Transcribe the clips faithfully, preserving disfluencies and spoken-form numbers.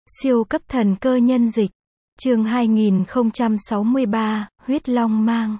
Siêu cấp thần cơ nhân dịch. Chương hai nghìn không trăm sáu mươi ba, huyết long mang.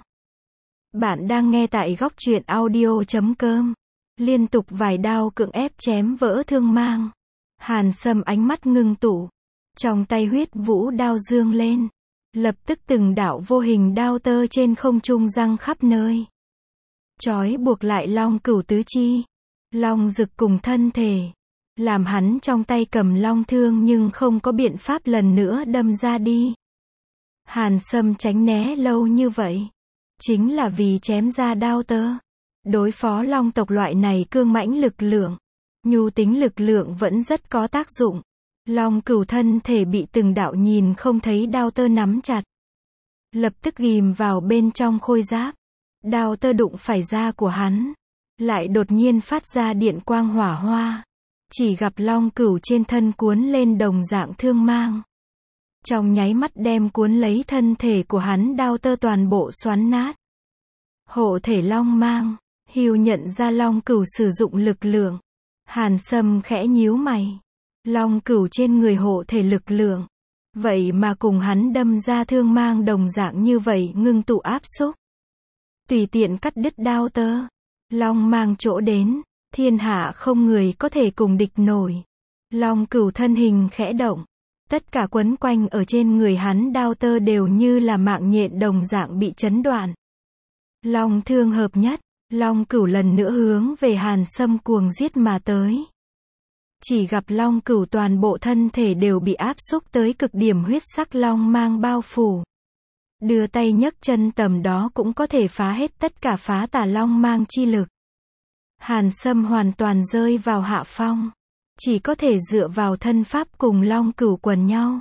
Bạn đang nghe tại góc truyện audio chấm com. Liên tục vài đao cưỡng ép chém vỡ thương mang. Hàn Sâm ánh mắt ngưng tụ. Trong tay huyết vũ đao dương lên. Lập tức từng đạo vô hình đao tơ trên không trung giăng khắp nơi. Chói buộc lại long cửu tứ chi. Long rực cùng thân thể. Làm hắn trong tay cầm long thương nhưng không có biện pháp lần nữa đâm ra đi. Hàn Sâm tránh né lâu như vậy. Chính là vì chém ra đao tơ. Đối phó long tộc loại này cương mãnh lực lượng. Nhu tính lực lượng vẫn rất có tác dụng. Long cửu thân thể bị từng đạo nhìn không thấy đao tơ nắm chặt. Lập tức ghim vào bên trong khôi giáp. Đao tơ đụng phải da của hắn. Lại đột nhiên phát ra điện quang hỏa hoa. Chỉ gặp long cửu trên thân cuốn lên đồng dạng thương mang. Trong nháy mắt đem cuốn lấy thân thể của hắn đao tơ toàn bộ xoắn nát. Hộ thể long mang. Hưu nhận ra long cửu sử dụng lực lượng. Hàn Sâm khẽ nhíu mày. Long cửu trên người hộ thể lực lượng. Vậy mà cùng hắn đâm ra thương mang đồng dạng như vậy ngưng tụ áp xúc. Tùy tiện cắt đứt đao tơ. Long mang chỗ đến. Thiên hạ không người có thể cùng địch nổi. Long cửu thân hình khẽ động. Tất cả quấn quanh ở trên người hắn đao tơ đều như là mạng nhện đồng dạng bị chấn đoạn. Long thương hợp nhất. Long cửu lần nữa hướng về Hàn Sâm cuồng giết mà tới. Chỉ gặp long cửu toàn bộ thân thể đều bị áp xúc tới cực điểm huyết sắc long mang bao phủ. Đưa tay nhấc chân tầm đó cũng có thể phá hết tất cả phá tà long mang chi lực. Hàn Sâm hoàn toàn rơi vào hạ phong. Chỉ có thể dựa vào thân pháp cùng long cửu quần nhau.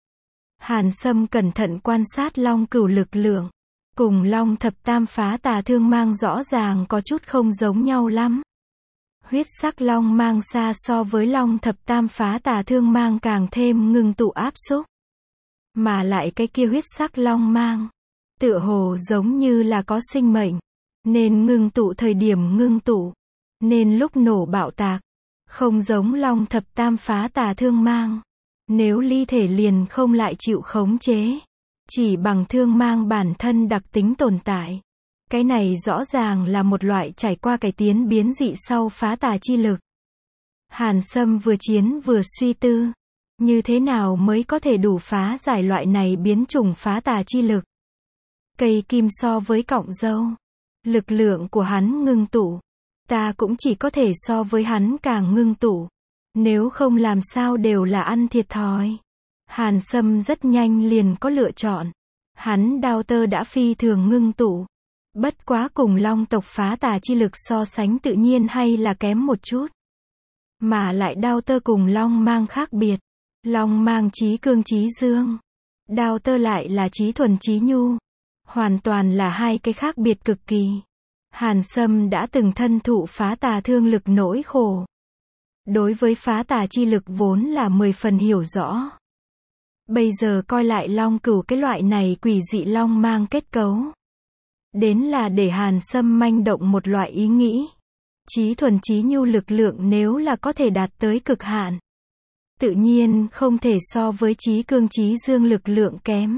Hàn Sâm cẩn thận quan sát long cửu lực lượng. Cùng long thập tam phá tà thương mang rõ ràng có chút không giống nhau lắm. Huyết sắc long mang xa so với long thập tam phá tà thương mang càng thêm ngưng tụ áp xúc. Mà lại cái kia huyết sắc long mang. Tựa hồ giống như là có sinh mệnh. Nên ngưng tụ thời điểm ngưng tụ. Nên lúc nổ bạo tạc. Không giống long thập tam phá tà thương mang. Nếu ly thể liền không lại chịu khống chế. Chỉ bằng thương mang bản thân đặc tính tồn tại. Cái này rõ ràng là một loại trải qua cải tiến biến dị sau phá tà chi lực. Hàn Sâm vừa chiến vừa suy tư. Như thế nào mới có thể đủ phá giải loại này biến chủng phá tà chi lực. Cây kim so với cọng dâu. Lực lượng của hắn ngưng tụ. Ta cũng chỉ có thể so với hắn càng ngưng tụ. Nếu không làm sao đều là ăn thiệt thòi. Hàn Sâm rất nhanh liền có lựa chọn. Hắn đao tơ đã phi thường ngưng tụ. Bất quá cùng long tộc phá tà chi lực so sánh tự nhiên hay là kém một chút. Mà lại đao tơ cùng long mang khác biệt. Long mang chí cương chí dương. Đao tơ lại là chí thuần chí nhu. Hoàn toàn là hai cái khác biệt cực kỳ. Hàn Sâm đã từng thân thụ phá tà thương lực nỗi khổ. Đối với phá tà chi lực vốn là mười phần hiểu rõ. Bây giờ coi lại long cửu cái loại này quỷ dị long mang kết cấu. Đến là để Hàn Sâm manh động một loại ý nghĩ. Chí thuần chí nhu lực lượng nếu là có thể đạt tới cực hạn. Tự nhiên không thể so với chí cương chí dương lực lượng kém.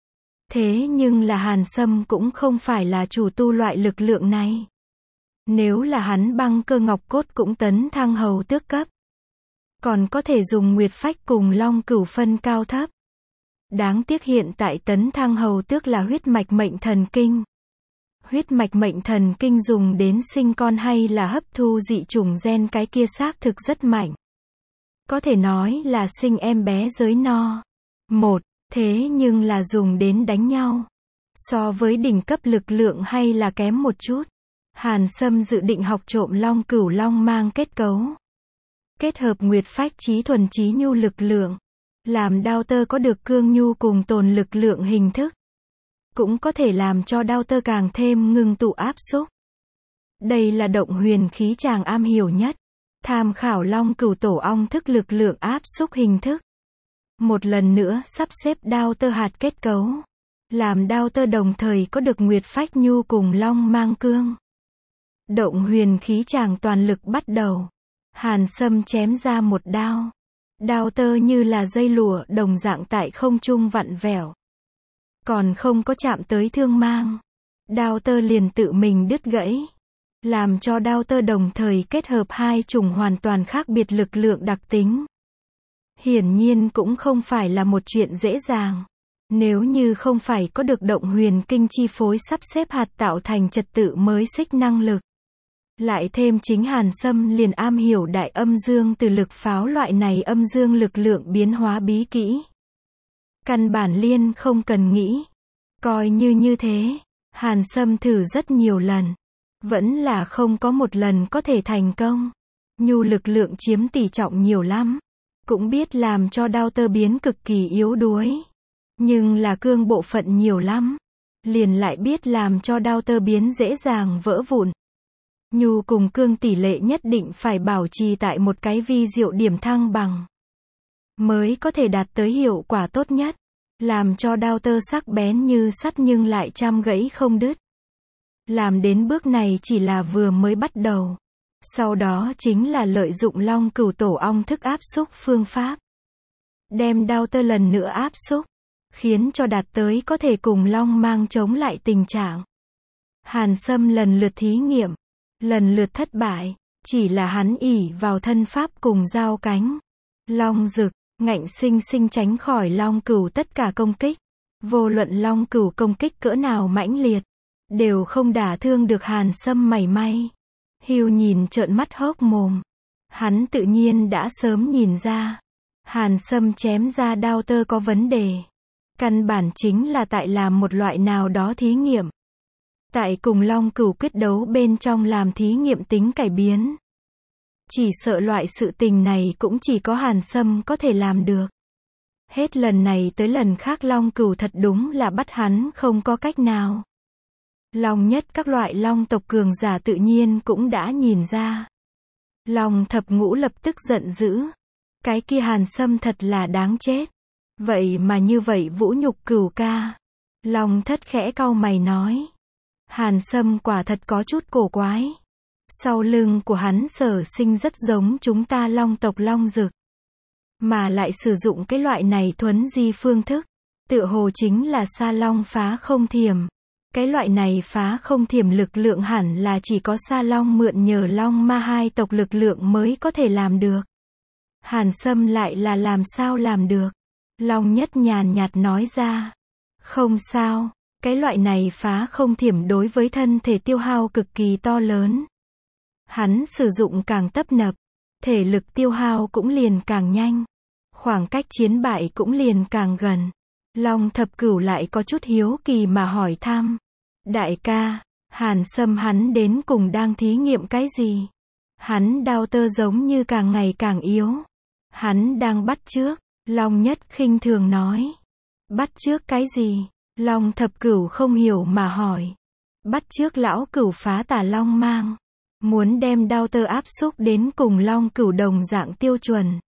Thế nhưng là Hàn Sâm cũng không phải là chủ tu loại lực lượng này. Nếu là hắn băng cơ ngọc cốt cũng tấn thăng hầu tước cấp. Còn có thể dùng nguyệt phách cùng long cửu phân cao thấp. Đáng tiếc hiện tại tấn thăng hầu tước là huyết mạch mệnh thần kinh. Huyết mạch mệnh thần kinh dùng đến sinh con hay là hấp thu dị chủng gen cái kia xác thực rất mạnh. Có thể nói là sinh em bé giới no. Một, thế nhưng là dùng đến đánh nhau. So với đỉnh cấp lực lượng hay là kém một chút. Hàn Sâm dự định học trộm long cửu long mang kết cấu. Kết hợp nguyệt phách chí thuần chí nhu lực lượng. Làm đao tơ có được cương nhu cùng tồn lực lượng hình thức. Cũng có thể làm cho đao tơ càng thêm ngưng tụ áp xúc. Đây là động huyền khí chàng am hiểu nhất. Tham khảo long cửu tổ ong thức lực lượng áp xúc hình thức. Một lần nữa sắp xếp đao tơ hạt kết cấu. Làm đao tơ đồng thời có được nguyệt phách nhu cùng long mang cương. Động huyền khí chàng toàn lực bắt đầu. Hàn Sâm chém ra một đao. Đao tơ như là dây lụa đồng dạng tại không trung vặn vẹo. Còn không có chạm tới thương mang. Đao tơ liền tự mình đứt gãy. Làm cho đao tơ đồng thời kết hợp hai chủng hoàn toàn khác biệt lực lượng đặc tính. Hiển nhiên cũng không phải là một chuyện dễ dàng. Nếu như không phải có được động huyền kinh chi phối sắp xếp hạt tạo thành trật tự mới xích năng lực. Lại thêm chính Hàn Sâm liền am hiểu đại âm dương từ lực pháo loại này âm dương lực lượng biến hóa bí kỹ. Căn bản liên không cần nghĩ. Coi như như thế, Hàn Sâm thử rất nhiều lần. Vẫn là không có một lần có thể thành công. Nhu lực lượng chiếm tỷ trọng nhiều lắm. Cũng biết làm cho đao tơ biến cực kỳ yếu đuối. Nhưng là cương bộ phận nhiều lắm. Liền lại biết làm cho đao tơ biến dễ dàng vỡ vụn. Nhu cùng cương tỷ lệ nhất định phải bảo trì tại một cái vi diệu điểm thăng bằng. Mới có thể đạt tới hiệu quả tốt nhất. Làm cho đao tơ sắc bén như sắt nhưng lại chăm gãy không đứt. Làm đến bước này chỉ là vừa mới bắt đầu. Sau đó chính là lợi dụng long cửu tổ ong thức áp xúc phương pháp. Đem đao tơ lần nữa áp xúc. Khiến cho đạt tới có thể cùng long mang chống lại tình trạng. Hàn Sâm lần lượt thí nghiệm. Lần lượt thất bại. Chỉ là hắn ỷ vào thân pháp cùng giao cánh. Long rực, ngạnh sinh sinh tránh khỏi long cửu tất cả công kích. Vô luận long cửu công kích cỡ nào mãnh liệt. Đều không đả thương được Hàn Sâm mảy may. Hưu nhìn trợn mắt hốc mồm. Hắn tự nhiên đã sớm nhìn ra. Hàn Sâm chém ra đao tơ có vấn đề. Căn bản chính là tại làm một loại nào đó thí nghiệm. Tại cùng long cửu quyết đấu bên trong làm thí nghiệm tính cải biến. Chỉ sợ loại sự tình này cũng chỉ có Hàn Sâm có thể làm được. Hết lần này tới lần khác long cửu thật đúng là bắt hắn không có cách nào. Long nhất các loại long tộc cường giả tự nhiên cũng đã nhìn ra. Long thập ngũ lập tức giận dữ. Cái kia Hàn Sâm thật là đáng chết. Vậy mà như vậy vũ nhục cửu ca. Long thất khẽ cau mày nói. Hàn Sâm quả thật có chút cổ quái. Sau lưng của hắn sở sinh rất giống chúng ta long tộc long dực. Mà lại sử dụng cái loại này thuấn di phương thức. Tựa hồ chính là sa long phá không thiểm. Cái loại này phá không thiểm lực lượng hẳn là chỉ có sa long mượn nhờ long ma hai tộc lực lượng mới có thể làm được. Hàn Sâm lại là làm sao làm được. Long nhất nhàn nhạt nói ra. Không sao, cái loại này phá không thiểm đối với thân thể tiêu hao cực kỳ to lớn. Hắn sử dụng càng tấp nập, thể lực tiêu hao cũng liền càng nhanh. Khoảng cách chiến bại cũng liền càng gần. Long thập cửu lại có chút hiếu kỳ mà hỏi thăm. Đại ca, Hàn Sâm hắn đến cùng đang thí nghiệm cái gì? Hắn đao tơ giống như càng ngày càng yếu. Hắn đang bắt chước. Long nhất khinh thường nói. Bắt chước cái gì? Long thập cửu không hiểu mà hỏi. Bắt chước lão cửu phá tà long mang. Muốn đem đao tơ áp xúc đến cùng long cửu đồng dạng tiêu chuẩn.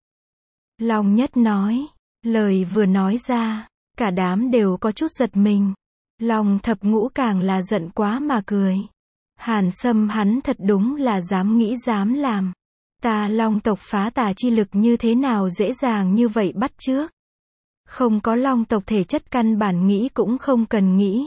Long nhất nói. Lời vừa nói ra, cả đám đều có chút giật mình. Long thập ngũ càng là giận quá mà cười. Hàn Sâm hắn thật đúng là dám nghĩ dám làm. Ta long tộc phá tà chi lực như thế nào dễ dàng như vậy bắt chước. Không có long tộc thể chất căn bản nghĩ cũng không cần nghĩ.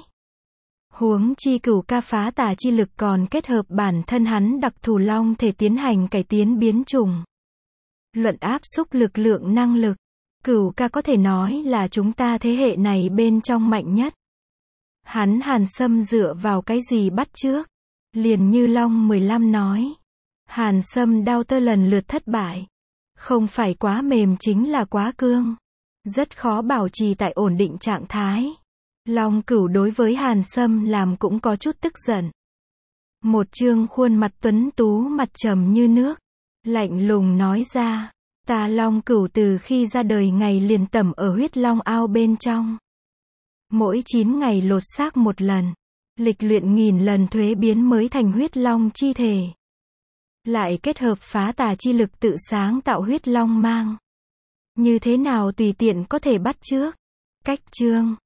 Huống chi cửu ca phá tà chi lực còn kết hợp bản thân hắn đặc thù long thể tiến hành cải tiến biến chủng. Luận áp xúc lực lượng năng lực. Cửu ca có thể nói là chúng ta thế hệ này bên trong mạnh nhất. Hắn Hàn Sâm dựa vào cái gì bắt chước? Liền như Long mười lăm nói. Hàn Sâm đao tơ lần lượt thất bại. Không phải quá mềm chính là quá cương. Rất khó bảo trì tại ổn định trạng thái. Long cửu đối với Hàn Sâm làm cũng có chút tức giận. Một trương khuôn mặt tuấn tú mặt trầm như nước. Lạnh lùng nói ra. Ta long cửu từ khi ra đời ngày liền tẩm ở huyết long ao bên trong. Mỗi chín ngày lột xác một lần. Lịch luyện nghìn lần thuế biến mới thành huyết long chi thể. Lại kết hợp phá tà chi lực tự sáng tạo huyết long mang. Như thế nào tùy tiện có thể bắt chước. Cách chương.